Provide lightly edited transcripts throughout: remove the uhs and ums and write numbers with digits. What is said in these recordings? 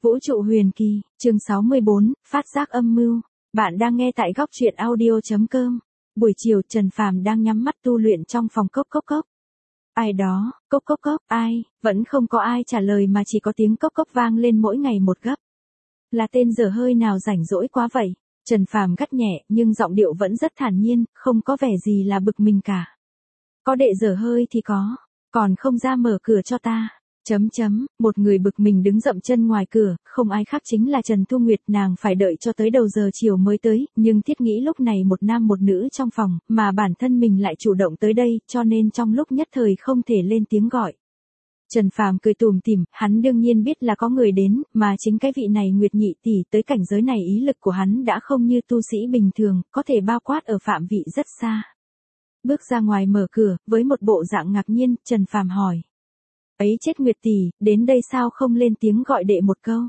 Vũ trụ huyền kỳ, chương 64, phát giác âm mưu. Bạn đang nghe tại góc truyện audio.com. Buổi chiều Trần Phàm đang nhắm mắt tu luyện trong phòng cốc cốc cốc. Ai đó, cốc cốc cốc, ai, vẫn không có ai trả lời mà chỉ có tiếng cốc cốc vang lên mỗi ngày một gấp. Là tên dở hơi nào rảnh rỗi quá vậy? Trần Phàm gắt nhẹ nhưng giọng điệu vẫn rất thản nhiên, không có vẻ gì là bực mình cả. Có đệ dở hơi thì có, còn không ra mở cửa cho ta. Một người bực mình đứng dậm chân ngoài cửa, không ai khác chính là Trần Thu Nguyệt, nàng phải đợi cho tới đầu giờ chiều mới tới, nhưng thiết nghĩ lúc này một nam một nữ trong phòng, mà bản thân mình lại chủ động tới đây, cho nên trong lúc nhất thời không thể lên tiếng gọi. Trần Phàm cười tủm tỉm, hắn đương nhiên biết là có người đến, mà chính cái vị này Nguyệt nhị tỷ tới cảnh giới này ý lực của hắn đã không như tu sĩ bình thường, có thể bao quát ở phạm vị rất xa. Bước ra ngoài mở cửa, với một bộ dạng ngạc nhiên, Trần Phàm hỏi. Ấy chết Nguyệt tỷ, đến đây sao không lên tiếng gọi đệ một câu?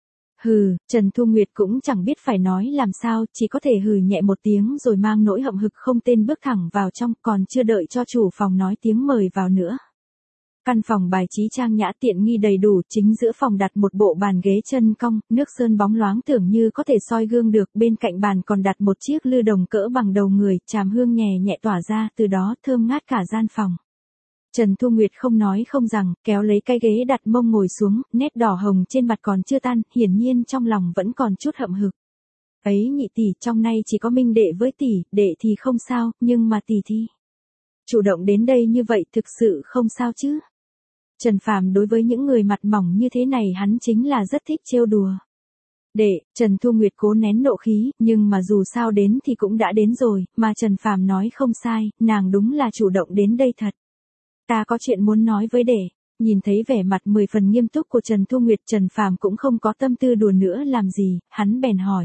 Hừ, Trần Thu Nguyệt cũng chẳng biết phải nói làm sao, chỉ có thể hừ nhẹ một tiếng rồi mang nỗi hậm hực không tên bước thẳng vào trong, còn chưa đợi cho chủ phòng nói tiếng mời vào nữa. Căn phòng bài trí trang nhã tiện nghi đầy đủ, chính giữa phòng đặt một bộ bàn ghế chân cong, nước sơn bóng loáng tưởng như có thể soi gương được, bên cạnh bàn còn đặt một chiếc lư đồng cỡ bằng đầu người, tràm hương nhẹ nhẹ tỏa ra, từ đó thơm ngát cả gian phòng. Trần Thu Nguyệt không nói không rằng, kéo lấy cái ghế đặt mông ngồi xuống, nét đỏ hồng trên mặt còn chưa tan, hiển nhiên trong lòng vẫn còn chút hậm hực. Ấy nhị tỷ, trong nay chỉ có Minh đệ với tỷ, đệ thì không sao, nhưng mà tỷ thì chủ động đến đây như vậy thực sự không sao chứ? Trần Phàm đối với những người mặt mỏng như thế này hắn chính là rất thích trêu đùa. Đệ, Trần Thu Nguyệt cố nén nộ khí, nhưng mà dù sao đến thì cũng đã đến rồi, mà Trần Phàm nói không sai, nàng đúng là chủ động đến đây thật. Ta có chuyện muốn nói với đệ. Nhìn thấy vẻ mặt 10 phần nghiêm túc của Trần Thu Nguyệt, Trần Phàm cũng không có tâm tư đùa nữa làm gì, hắn bèn hỏi.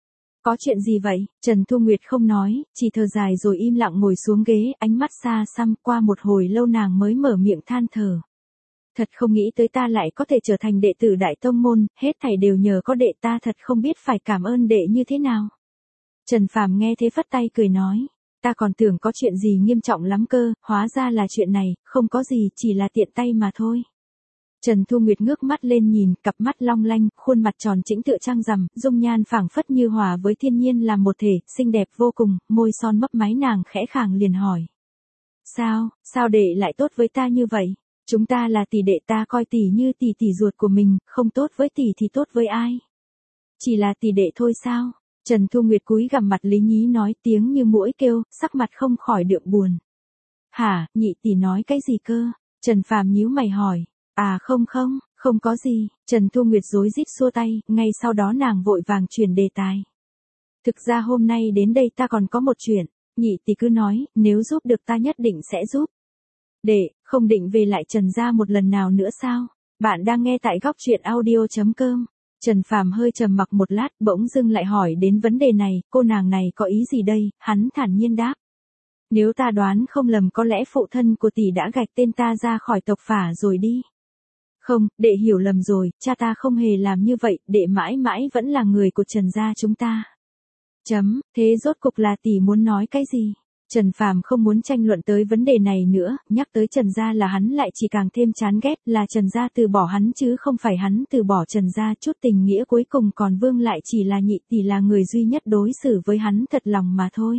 Có chuyện gì vậy? Trần Thu Nguyệt không nói, chỉ thở dài rồi im lặng ngồi xuống ghế, ánh mắt xa xăm, qua một hồi lâu nàng mới mở miệng than thở. Thật không nghĩ tới ta lại có thể trở thành đệ tử Đại Tông Môn, hết thảy đều nhờ có đệ, ta thật không biết phải cảm ơn đệ như thế nào. Trần Phàm nghe thế phất tay cười nói. Ta còn tưởng có chuyện gì nghiêm trọng lắm cơ, hóa ra là chuyện này, không có gì, chỉ là tiện tay mà thôi. Trần Thu Nguyệt ngước mắt lên nhìn, cặp mắt long lanh, khuôn mặt tròn trĩnh tựa trăng rằm, dung nhan phảng phất như hòa với thiên nhiên làm một thể, xinh đẹp vô cùng, môi son mấp máy nàng khẽ khàng liền hỏi. Sao đệ lại tốt với ta như vậy? Chúng ta là tỷ đệ, ta coi tỷ như tỷ tỷ ruột của mình, không tốt với tỷ thì tốt với ai? Chỉ là tỷ đệ thôi sao? Trần Thu Nguyệt cúi gằm mặt lý nhí nói, tiếng như muỗi kêu, sắc mặt không khỏi đượm buồn. Hả, nhị tỷ nói cái gì cơ? Trần Phàm nhíu mày hỏi. À không có gì. Trần Thu Nguyệt rối rít xua tay, ngay sau đó nàng vội vàng chuyển đề tài. Thực ra hôm nay đến đây ta còn có một chuyện, nhị tỷ cứ nói, nếu giúp được ta nhất định sẽ giúp. Đệ, không định về lại Trần gia một lần nào nữa sao? Bạn đang nghe tại góc truyện audio.com. Trần Phàm hơi trầm mặc một lát, bỗng dưng lại hỏi đến vấn đề này, cô nàng này có ý gì đây? Hắn thản nhiên đáp. Nếu ta đoán không lầm có lẽ phụ thân của tỷ đã gạch tên ta ra khỏi tộc Phả rồi đi. Không, đệ hiểu lầm rồi, cha ta không hề làm như vậy, đệ mãi mãi vẫn là người của Trần gia chúng ta. Thế rốt cục là tỷ muốn nói cái gì? Trần Phàm không muốn tranh luận tới vấn đề này nữa, nhắc tới Trần gia là hắn lại chỉ càng thêm chán ghét, là Trần gia từ bỏ hắn chứ không phải hắn từ bỏ Trần gia, chút tình nghĩa cuối cùng còn vương lại chỉ là nhị tỷ là người duy nhất đối xử với hắn thật lòng mà thôi.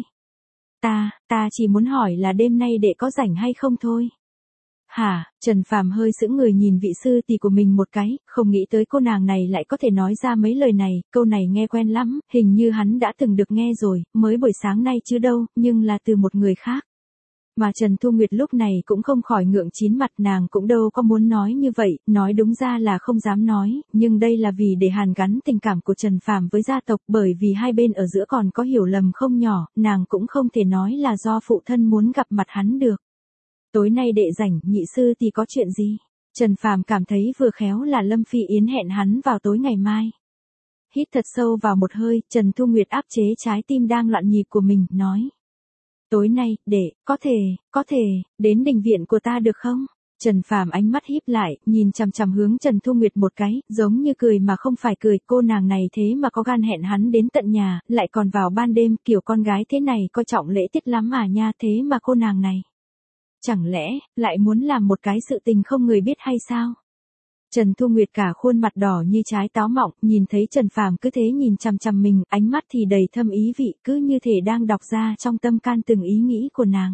Ta chỉ muốn hỏi là đêm nay đệ có rảnh hay không thôi. Hả, Trần Phàm hơi sững người nhìn vị sư tỷ của mình một cái, không nghĩ tới cô nàng này lại có thể nói ra mấy lời này, câu này nghe quen lắm, hình như hắn đã từng được nghe rồi, mới buổi sáng nay chứ đâu, nhưng là từ một người khác. Mà Trần Thu Nguyệt lúc này cũng không khỏi ngượng chín mặt, nàng cũng đâu có muốn nói như vậy, nói đúng ra là không dám nói, nhưng đây là vì để hàn gắn tình cảm của Trần Phàm với gia tộc, bởi vì hai bên ở giữa còn có hiểu lầm không nhỏ, nàng cũng không thể nói là do phụ thân muốn gặp mặt hắn được. Tối nay đệ rảnh, nhị sư thì có chuyện gì? Trần Phàm cảm thấy vừa khéo là Lâm Phi Yến hẹn hắn vào tối ngày mai. Hít thật sâu vào một hơi, Trần Thu Nguyệt áp chế trái tim đang loạn nhịp của mình, nói. Tối nay, đệ, có thể, đến đình viện của ta được không? Trần Phàm ánh mắt híp lại, nhìn chằm chằm hướng Trần Thu Nguyệt một cái, giống như cười mà không phải cười, cô nàng này thế mà có gan hẹn hắn đến tận nhà, lại còn vào ban đêm, kiểu con gái thế này coi trọng lễ tiết lắm à nha, thế mà cô nàng này. Chẳng lẽ, lại muốn làm một cái sự tình không người biết hay sao? Trần Thu Nguyệt cả khuôn mặt đỏ như trái táo mọng, nhìn thấy Trần Phàm cứ thế nhìn chằm chằm mình, ánh mắt thì đầy thâm ý vị, cứ như thể đang đọc ra trong tâm can từng ý nghĩ của nàng.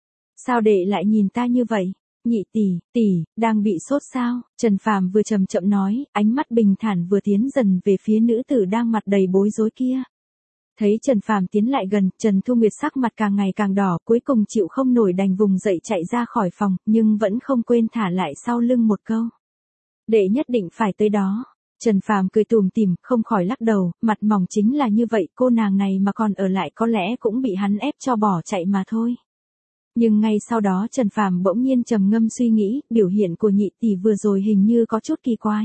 Sao đệ lại nhìn ta như vậy? Nhị tỷ, đang bị sốt sao? Trần Phàm vừa chậm chậm nói, ánh mắt bình thản vừa tiến dần về phía nữ tử đang mặt đầy bối rối kia. Thấy Trần Phàm tiến lại gần, Trần Thu Nguyệt sắc mặt càng ngày càng đỏ, cuối cùng chịu không nổi đành vùng dậy chạy ra khỏi phòng, nhưng vẫn không quên thả lại sau lưng một câu. Đệ nhất định phải tới đó. Trần Phàm cười tủm tỉm, không khỏi lắc đầu, mặt mỏng chính là như vậy, cô nàng này mà còn ở lại có lẽ cũng bị hắn ép cho bỏ chạy mà thôi. Nhưng ngay sau đó Trần Phàm bỗng nhiên trầm ngâm suy nghĩ, biểu hiện của nhị tỷ vừa rồi hình như có chút kỳ quái.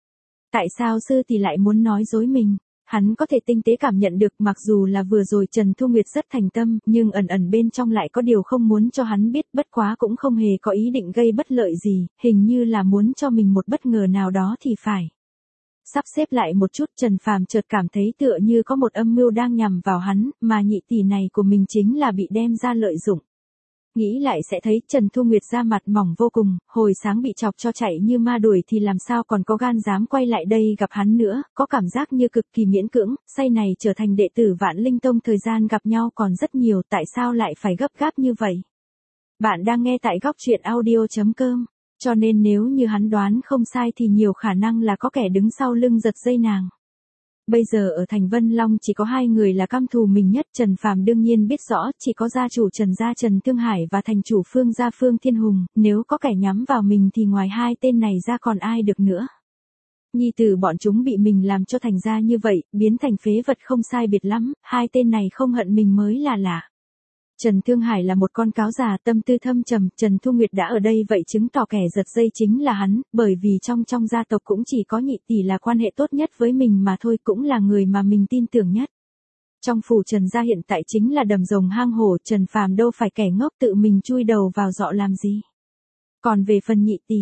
Tại sao sư tỷ lại muốn nói dối mình? Hắn có thể tinh tế cảm nhận được, mặc dù là vừa rồi Trần Thu Nguyệt rất thành tâm, nhưng ẩn ẩn bên trong lại có điều không muốn cho hắn biết, bất quá cũng không hề có ý định gây bất lợi gì, hình như là muốn cho mình một bất ngờ nào đó thì phải. Sắp xếp lại một chút, Trần Phàm chợt cảm thấy tựa như có một âm mưu đang nhằm vào hắn, mà nhị tỷ này của mình chính là bị đem ra lợi dụng. Nghĩ lại sẽ thấy Trần Thu Nguyệt da mặt mỏng vô cùng, hồi sáng bị chọc cho chạy như ma đuổi thì làm sao còn có gan dám quay lại đây gặp hắn nữa, có cảm giác như cực kỳ miễn cưỡng, say này trở thành đệ tử Vạn Linh Tông thời gian gặp nhau còn rất nhiều, tại sao lại phải gấp gáp như vậy? Bạn đang nghe tại góc truyện audio.com, cho nên nếu như hắn đoán không sai thì nhiều khả năng là có kẻ đứng sau lưng giật dây nàng. Bây giờ ở thành Vân Long chỉ có hai người là căm thù mình nhất, Trần Phàm đương nhiên biết rõ, chỉ có gia chủ Trần gia Trần Thương Hải và thành chủ Phương gia Phương Thiên Hùng, nếu có kẻ nhắm vào mình thì ngoài hai tên này ra còn ai được nữa. Nhi tử bọn chúng bị mình làm cho thành ra như vậy, biến thành phế vật không sai biệt lắm, hai tên này không hận mình mới là lạ. Trần Thương Hải là một con cáo già tâm tư thâm trầm, Trần Thu Nguyệt đã ở đây vậy chứng tỏ kẻ giật dây chính là hắn, bởi vì trong gia tộc cũng chỉ có nhị tỷ là quan hệ tốt nhất với mình mà thôi, cũng là người mà mình tin tưởng nhất. Trong phủ Trần gia hiện tại chính là đầm rồng hang hổ, Trần Phàm đâu phải kẻ ngốc tự mình chui đầu vào dọ làm gì. Còn về phần nhị tỷ,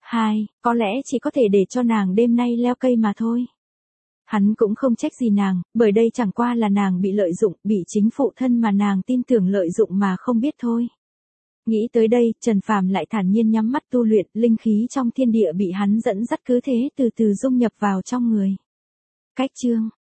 có lẽ chỉ có thể để cho nàng đêm nay leo cây mà thôi. Hắn cũng không trách gì nàng, bởi đây chẳng qua là nàng bị lợi dụng, bị chính phụ thân mà nàng tin tưởng lợi dụng mà không biết thôi. Nghĩ tới đây, Trần Phàm lại thản nhiên nhắm mắt tu luyện, linh khí trong thiên địa bị hắn dẫn dắt cứ thế từ từ dung nhập vào trong người. Cách chương